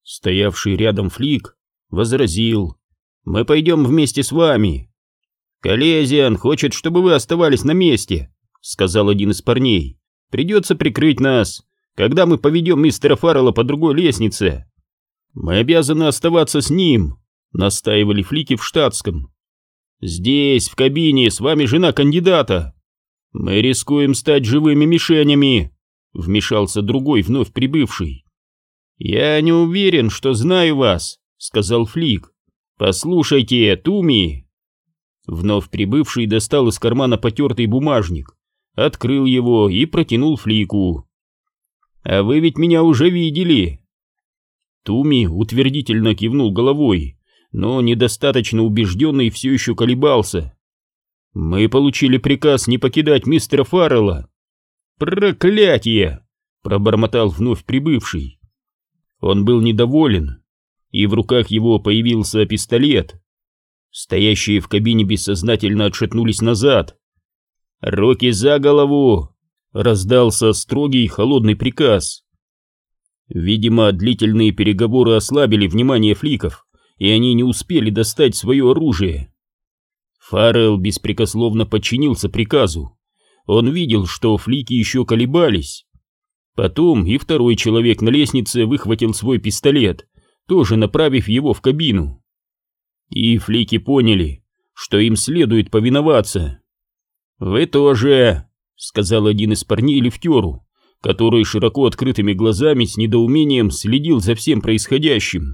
Стоявший рядом Флик возразил: «Мы пойдем вместе с вами». «Колезиан хочет, чтобы вы оставались на месте», — сказал один из парней. «Придется прикрыть нас, когда мы поведем мистера Фаррелла по другой лестнице». «Мы обязаны оставаться с ним», — настаивали Флики в штатском. «Здесь, в кабине, с вами жена кандидата». «Мы рискуем стать живыми мишенями», — вмешался другой, вновь прибывший. «Я не уверен, что знаю вас», — сказал Флик. «Послушайте, Туми». Вновь прибывший достал из кармана потертый бумажник, открыл его и протянул Флику. «А вы ведь меня уже видели». Туми утвердительно кивнул головой, но недостаточно убежденный все еще колебался. «Мы получили приказ не покидать мистера Фаррелла». «Проклятие!» — пробормотал вновь прибывший. Он был недоволен, и в руках его появился пистолет. Стоящие в кабине бессознательно отшатнулись назад. «Руки за голову!» — раздался строгий холодный приказ. Видимо, длительные переговоры ослабили внимание фликов, и они не успели достать свое оружие. Фаррелл беспрекословно подчинился приказу. Он видел, что флики еще колебались. Потом и второй человек на лестнице выхватил свой пистолет, тоже направив его в кабину. И флики поняли, что им следует повиноваться. «Вы тоже», — сказал один из парней лифтеру, который широко открытыми глазами с недоумением следил за всем происходящим.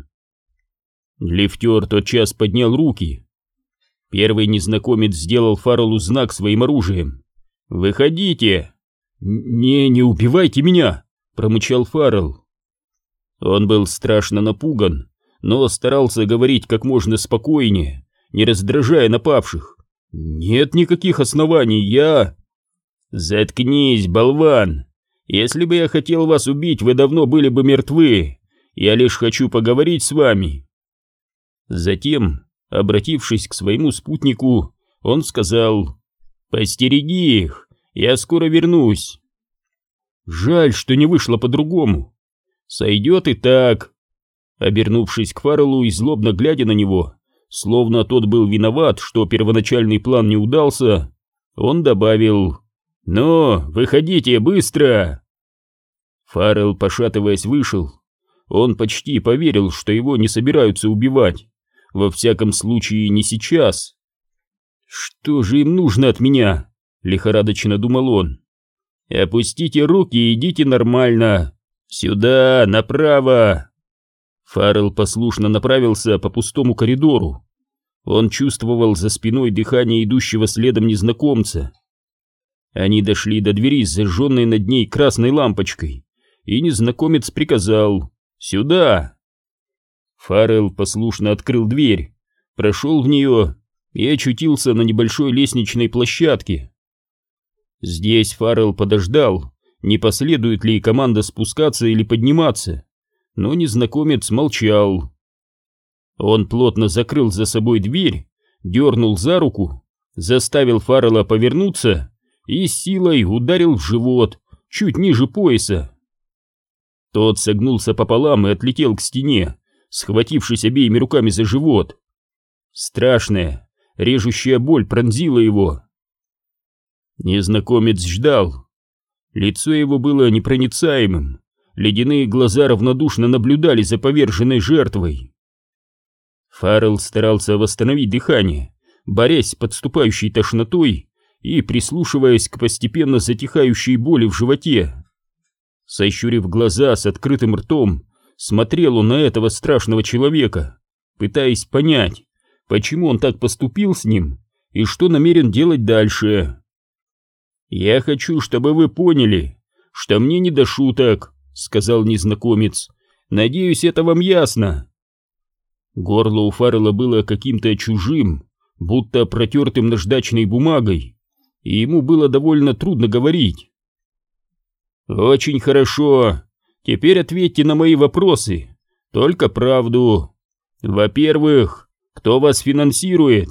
Лифтер тотчас поднял руки. Первый незнакомец сделал Фарреллу знак своим оружием. «Выходите!» «Не убивайте меня!» — промычал Фаррелл. Он был страшно напуган, но старался говорить как можно спокойнее, не раздражая напавших. «Нет никаких оснований, я...» «Заткнись, болван! Если бы я хотел вас убить, вы давно были бы мертвы. Я лишь хочу поговорить с вами». Затем, обратившись к своему спутнику, он сказал: «Постереги их, я скоро вернусь». «Жаль, что не вышло по-другому». «Сойдет и так». Обернувшись к Фарреллу и злобно глядя на него, словно тот был виноват, что первоначальный план не удался, он добавил: «Ну, выходите быстро!» Фаррелл, пошатываясь, вышел. Он почти поверил, что его не собираются убивать. Во всяком случае, не сейчас. «Что же им нужно от меня?» — лихорадочно думал он. «Опустите руки и идите нормально. Сюда, направо!» Фаррелл послушно направился по пустому коридору. Он чувствовал за спиной дыхание идущего следом незнакомца. Они дошли до двери с зажженной над ней красной лампочкой, и незнакомец приказал: «Сюда!» Фаррелл послушно открыл дверь, прошел в нее и очутился на небольшой лестничной площадке. Здесь Фаррелл подождал, не последует ли команда спускаться или подниматься, но незнакомец молчал. Он плотно закрыл за собой дверь, дернул за руку, заставил Фаррелла повернуться и с силой ударил в живот, чуть ниже пояса. Тот согнулся пополам и отлетел к стене, схватившись обеими руками за живот. Страшная, режущая боль пронзила его. Незнакомец ждал. Лицо его было непроницаемым, ледяные глаза равнодушно наблюдали за поверженной жертвой. Фаррелл старался восстановить дыхание, борясь с подступающей тошнотой и прислушиваясь к постепенно затихающей боли в животе. Сощурив глаза с открытым ртом, смотрел он на этого страшного человека, пытаясь понять, почему он так поступил с ним и что намерен делать дальше. «Я хочу, чтобы вы поняли, что мне не до шуток», — сказал незнакомец. «Надеюсь, это вам ясно». Горло у Фаррелла было каким-то чужим, будто протертым наждачной бумагой, и ему было довольно трудно говорить. «Очень хорошо. Теперь ответьте на мои вопросы, только правду. Во-первых, кто вас финансирует?»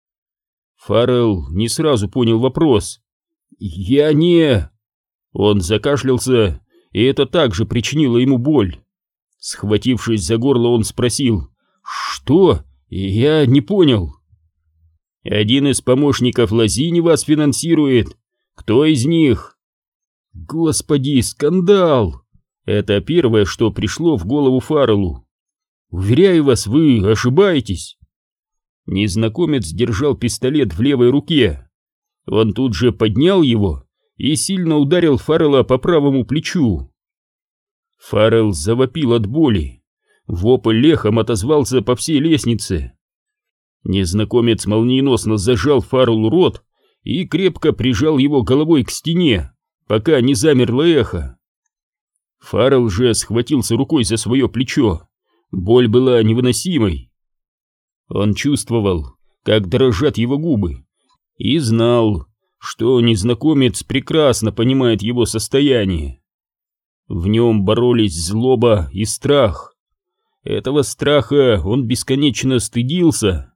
Фаррелл не сразу понял вопрос. «Я не...» Он закашлялся, и это также причинило ему боль. Схватившись за горло, он спросил: «Что? Я не понял». «Один из помощников Лозини вас финансирует. Кто из них?» «Господи, скандал!» Это первое, что пришло в голову Фарреллу. «Уверяю вас, вы ошибаетесь». Незнакомец держал пистолет в левой руке. Он тут же поднял его и сильно ударил Фаррелла по правому плечу. Фаррелл завопил от боли. Вопль эхом отозвался по всей лестнице. Незнакомец молниеносно зажал Фарреллу рот и крепко прижал его головой к стене, пока не замерло эхо. Фаррелл же схватился рукой за свое плечо. Боль была невыносимой. Он чувствовал, как дрожат его губы, и знал, что незнакомец прекрасно понимает его состояние. В нем боролись злоба и страх. Этого страха он бесконечно стыдился.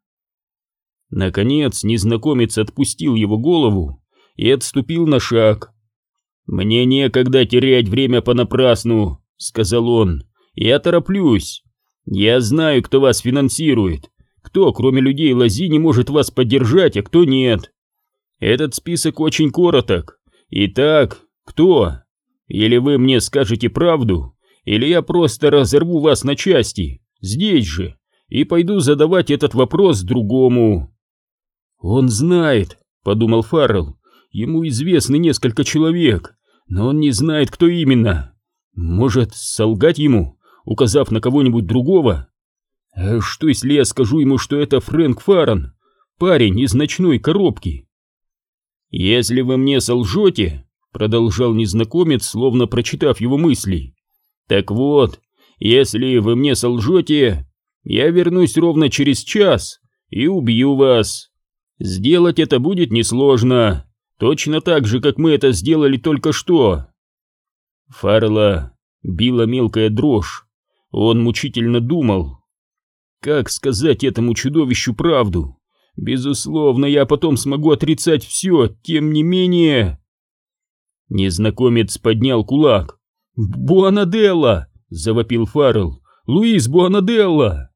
Наконец незнакомец отпустил его голову и отступил на шаг. «Мне некогда терять время понапрасну», — сказал он. «Я тороплюсь. Я знаю, кто вас финансирует, кто, кроме людей Лозини, может вас поддержать, а кто нет. Этот список очень короток. Итак, кто? Или вы мне скажете правду, или я просто разорву вас на части, здесь же, и пойду задавать этот вопрос другому». «Он знает», — подумал Фаррелл. «Ему известны несколько человек, но он не знает, кто именно. Может, солгать ему, указав на кого-нибудь другого? А что, если я скажу ему, что это Фрэнк Фаррен, парень из ночной коробки?» «Если вы мне солжете», — продолжал незнакомец, словно прочитав его мысли, «так вот, если вы мне солжете, я вернусь ровно через час и убью вас. Сделать это будет несложно, точно так же, как мы это сделали только что». Фаррелла била мелкая дрожь. Он мучительно думал: как сказать этому чудовищу правду? Безусловно, я потом смогу отрицать все, тем не менее... Незнакомец поднял кулак. «Буанаделла!» — завопил Фаррелл. «Луис Буанаделла!»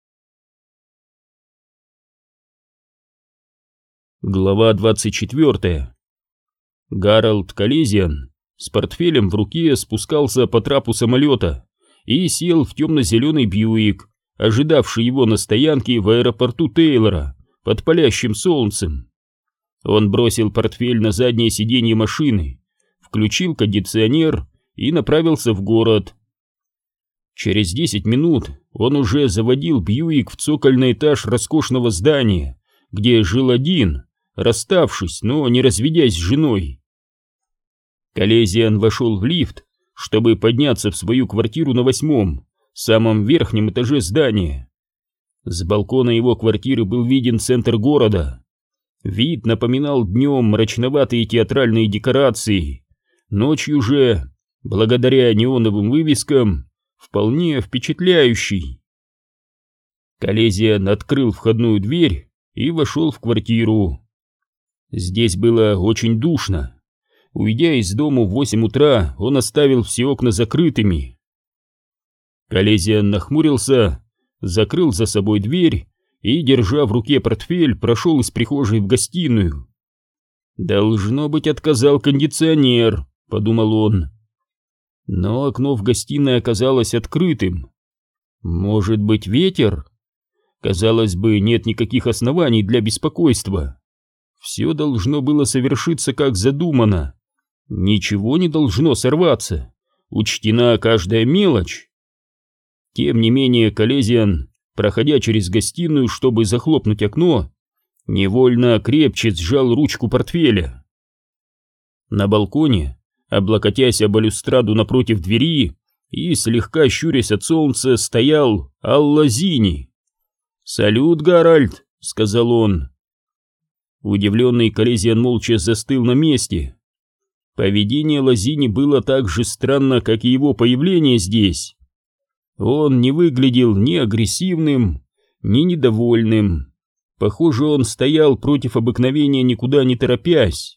Глава 24. Гарольд Колезиан с портфелем в руке спускался по трапу самолета и сел в темно-зеленый Бьюик, ожидавший его на стоянке в аэропорту Тейлора под палящим солнцем. Он бросил портфель на заднее сиденье машины, включил кондиционер и направился в город. Через 10 минут он уже заводил Бьюик в цокольный этаж роскошного здания, где жил один, расставшись, но не разведясь с женой. Колезиан вошел в лифт, чтобы подняться в свою квартиру на 8-м, самом верхнем этаже здания. С балкона его квартиры был виден центр города. Вид напоминал днем мрачноватые театральные декорации, ночью же, благодаря неоновым вывескам, вполне впечатляющий. Колезиан открыл входную дверь и вошел в квартиру. Здесь было очень душно. Уйдя из дому в 8 утра, он оставил все окна закрытыми. Колезиан нахмурился, закрыл за собой дверь и, держа в руке портфель, прошел из прихожей в гостиную. «Должно быть, отказал кондиционер», — подумал он. Но окно в гостиной оказалось открытым. Может быть, ветер? Казалось бы, нет никаких оснований для беспокойства. Все должно было совершиться как задумано. Ничего не должно сорваться. Учтена каждая мелочь. Тем не менее, Колезиан, проходя через гостиную, чтобы захлопнуть окно, невольно крепче сжал ручку портфеля. На балконе, облокотясь о балюстраду напротив двери и слегка щурясь от солнца, стоял Ал Лозини. «Салют, Гарольд», — сказал он. Удивленный Колезиан молча застыл на месте. Поведение Лозини было так же странно, как и его появление здесь. Он не выглядел ни агрессивным, ни недовольным. Похоже, он стоял против обыкновения, никуда не торопясь.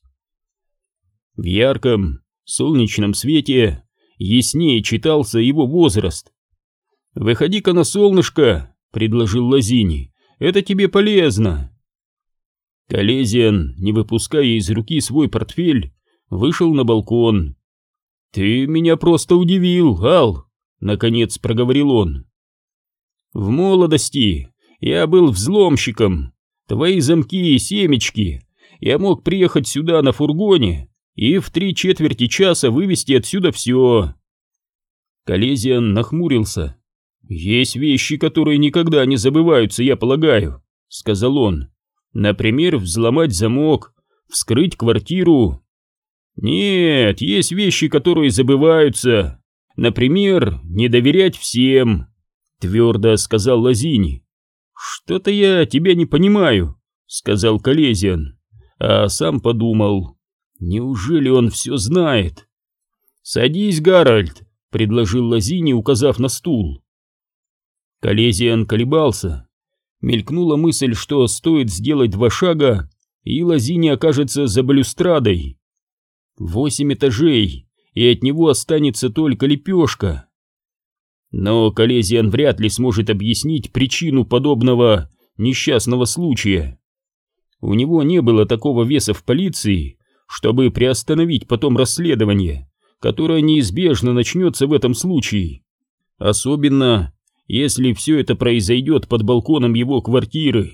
В ярком, солнечном свете яснее читался его возраст. «Выходи-ка на солнышко», — предложил Лазини, — «это тебе полезно». Колезиан, не выпуская из руки свой портфель, вышел на балкон. «Ты меня просто удивил, Ал», — наконец проговорил он. «В молодости я был взломщиком. Твои замки и семечки. Я мог приехать сюда на фургоне и в 3/4 часа вывезти отсюда все». Колезиан нахмурился. «Есть вещи, которые никогда не забываются, я полагаю», — сказал он. «Например, взломать замок, вскрыть квартиру». «Нет, есть вещи, которые забываются. Например, не доверять всем», — твердо сказал Лазини. «Что-то я тебя не понимаю», — сказал Колезиан, а сам подумал, неужели он все знает? «Садись, Гарольд», — предложил Лазини, указав на стул. Колезиан колебался. Мелькнула мысль, что стоит сделать 2 шага, и Лазини окажется за балюстрадой. 8 этажей, и от него останется только лепешка. Но Колезиан вряд ли сможет объяснить причину подобного несчастного случая. У него не было такого веса в полиции, чтобы приостановить потом расследование, которое неизбежно начнется в этом случае. Особенно, если все это произойдет под балконом его квартиры.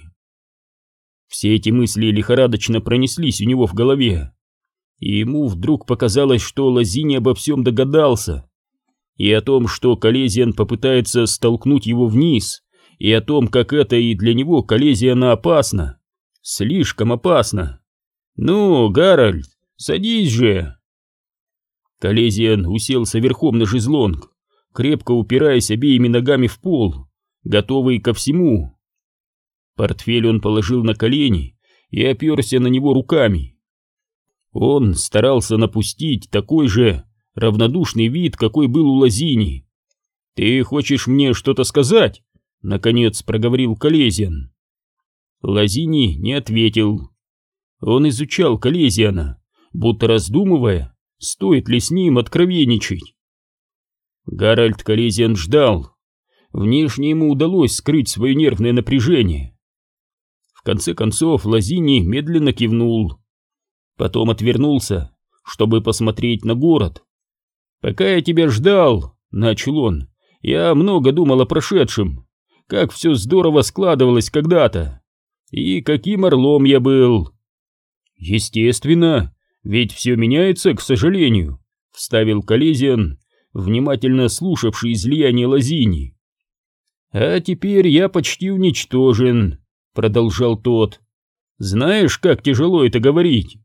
Все эти мысли лихорадочно пронеслись у него в голове, и ему вдруг показалось, что Лазини обо всем догадался, и о том, что Колезиан попытается столкнуть его вниз, и о том, как это и для него Колезиана опасно, слишком опасно. «Ну, Гарольд, садись же!» Колезиан уселся верхом на шезлонг, крепко упираясь обеими ногами в пол, готовый ко всему. Портфель он положил на колени и оперся на него руками. Он старался напустить такой же равнодушный вид, какой был у Лазини. «Ты хочешь мне что-то сказать?» — наконец проговорил Колезиан. Лазини не ответил. Он изучал Колезиана, будто раздумывая, стоит ли с ним откровенничать. Гарольд Колезиан ждал. Внешне ему удалось скрыть свое нервное напряжение. В конце концов Лазини медленно кивнул. Потом отвернулся, чтобы посмотреть на город. «Пока я тебя ждал», — начал он, — «я много думал о прошедшем, как все здорово складывалось когда-то, и каким орлом я был». «Естественно, ведь все меняется, к сожалению», — вставил Колезиан, внимательно слушавший излияние Лазини. «А теперь я почти уничтожен», — продолжал тот. «Знаешь, как тяжело это говорить?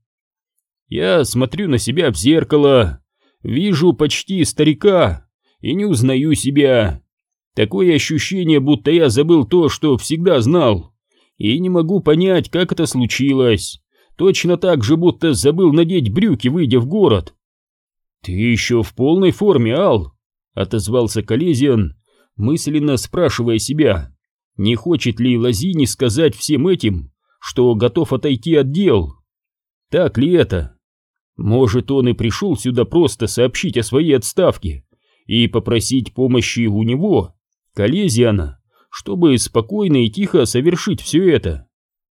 Я смотрю на себя в зеркало, вижу почти старика и не узнаю себя. Такое ощущение, будто я забыл то, что всегда знал, и не могу понять, как это случилось. Точно так же, будто забыл надеть брюки, выйдя в город». «Ты еще в полной форме, Ал», — отозвался Колезиан, мысленно спрашивая себя, не хочет ли Лазини сказать всем этим, что готов отойти от дел. Так ли это? Может, он и пришел сюда просто сообщить о своей отставке и попросить помощи у него, Колезиана, чтобы спокойно и тихо совершить все это.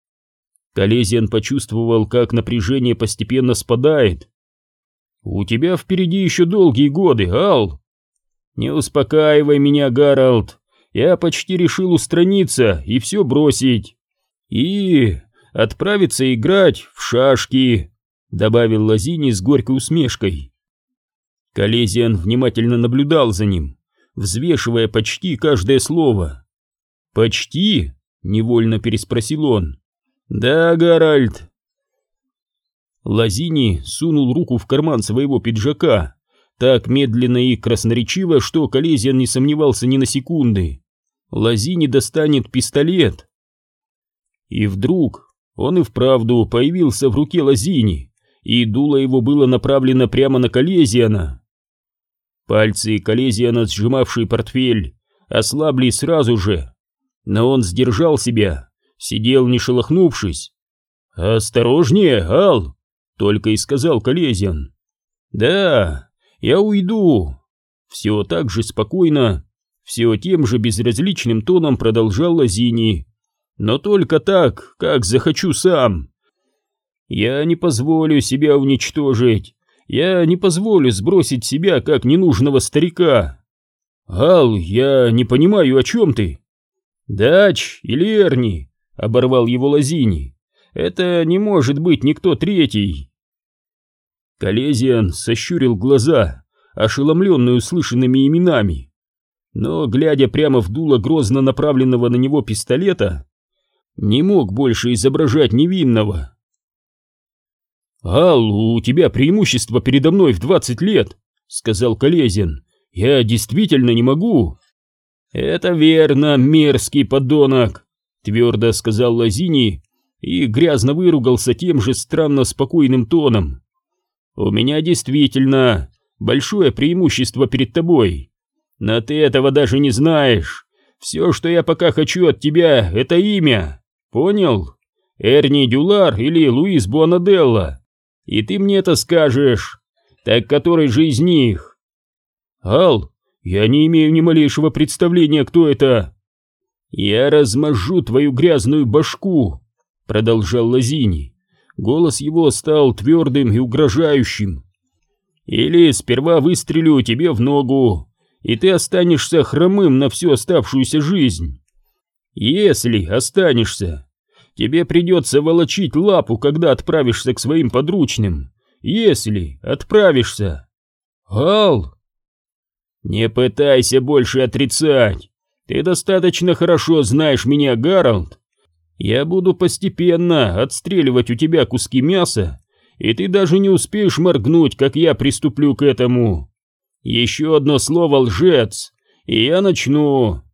Колезиан почувствовал, как напряжение постепенно спадает. «У тебя впереди еще долгие годы, Ал!» «Не успокаивай меня, Гарольд, я почти решил устраниться и все бросить. И отправиться играть в шашки», — добавил Лазини с горькой усмешкой. Колезиан внимательно наблюдал за ним, взвешивая почти каждое слово. «Почти?» — невольно переспросил он. «Да, Гарольд». Лазини сунул руку в карман своего пиджака так медленно и красноречиво, что Колезиан не сомневался ни на секунды. Лазини достанет пистолет. И вдруг он и вправду появился в руке Лазини, и дуло его было направлено прямо на Колезиана. Пальцы Колезиана, сжимавшие портфель, ослабли сразу же, но он сдержал себя, сидел не шелохнувшись. «Осторожнее, Ал!» — только и сказал Колезиан. «Да, я уйду», — все так же спокойно все тем же безразличным тоном продолжал Лозини. Но только так, как захочу сам. Я не позволю себя уничтожить. Я не позволю сбросить себя, как ненужного старика. Ал, я не понимаю, о чем ты? Дач или Эрни, оборвал его Лозини. Это не может быть никто третий. Колезиан сощурил глаза, ошеломленный услышанными именами. Но, глядя прямо в дуло грозно направленного на него пистолета, не мог больше изображать невинного. «Ал, у тебя преимущество передо мной в 20 лет», — сказал Колезиан. «Я действительно не могу». «Это верно, мерзкий подонок», — твердо сказал Лозини и грязно выругался тем же странно спокойным тоном. «У меня действительно большое преимущество перед тобой, но ты этого даже не знаешь. Все, что я пока хочу от тебя, это имя, понял? Эрни Дюлар или Луис Буанаделла. И ты мне это скажешь. Так который же из них?» «Ал, я не имею ни малейшего представления, кто это». «Я размажу твою грязную башку», — продолжал Лозини. Голос его стал твердым и угрожающим. «Или сперва выстрелю тебе в ногу, и ты останешься хромым на всю оставшуюся жизнь. Если останешься, тебе придется волочить лапу, когда отправишься к своим подручным. Если отправишься. Ал!» «Не пытайся больше отрицать. Ты достаточно хорошо знаешь меня, Гарольд. Я буду постепенно отстреливать у тебя куски мяса, и ты даже не успеешь моргнуть, как я приступлю к этому. Еще одно слово, лжец, и я начну.